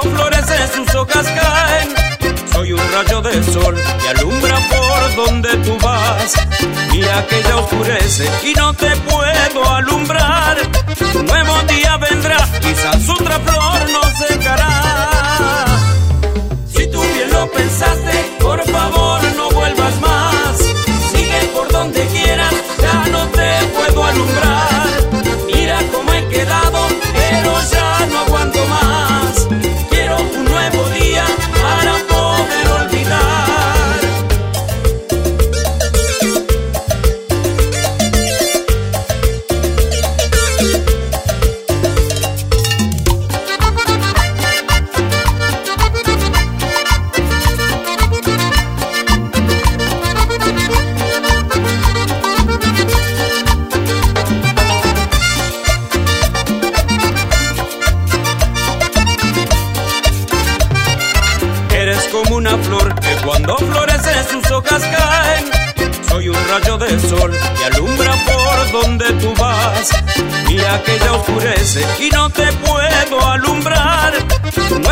florece sus hojas caen. Soy un rayo de sol que alumbra por donde tú vas. Mira que ya oscurece y no te puedo alumbrar. Un nuevo día vendrá, quizás otra flor nos secará. Si tú bien lo pensaste, por favor no vuelvas más. Sigue por donde quieras, ya no te puedo alumbrar. Mira cómo he quedado, pero ya no aguanto más. Quiero un nuevo día para poder olvidar. Como una flor que cuando florece sus hojas caen. Soy un rayo de sol que alumbra por donde tú vas. Mira que ya oscurece y no te puedo alumbrar. Un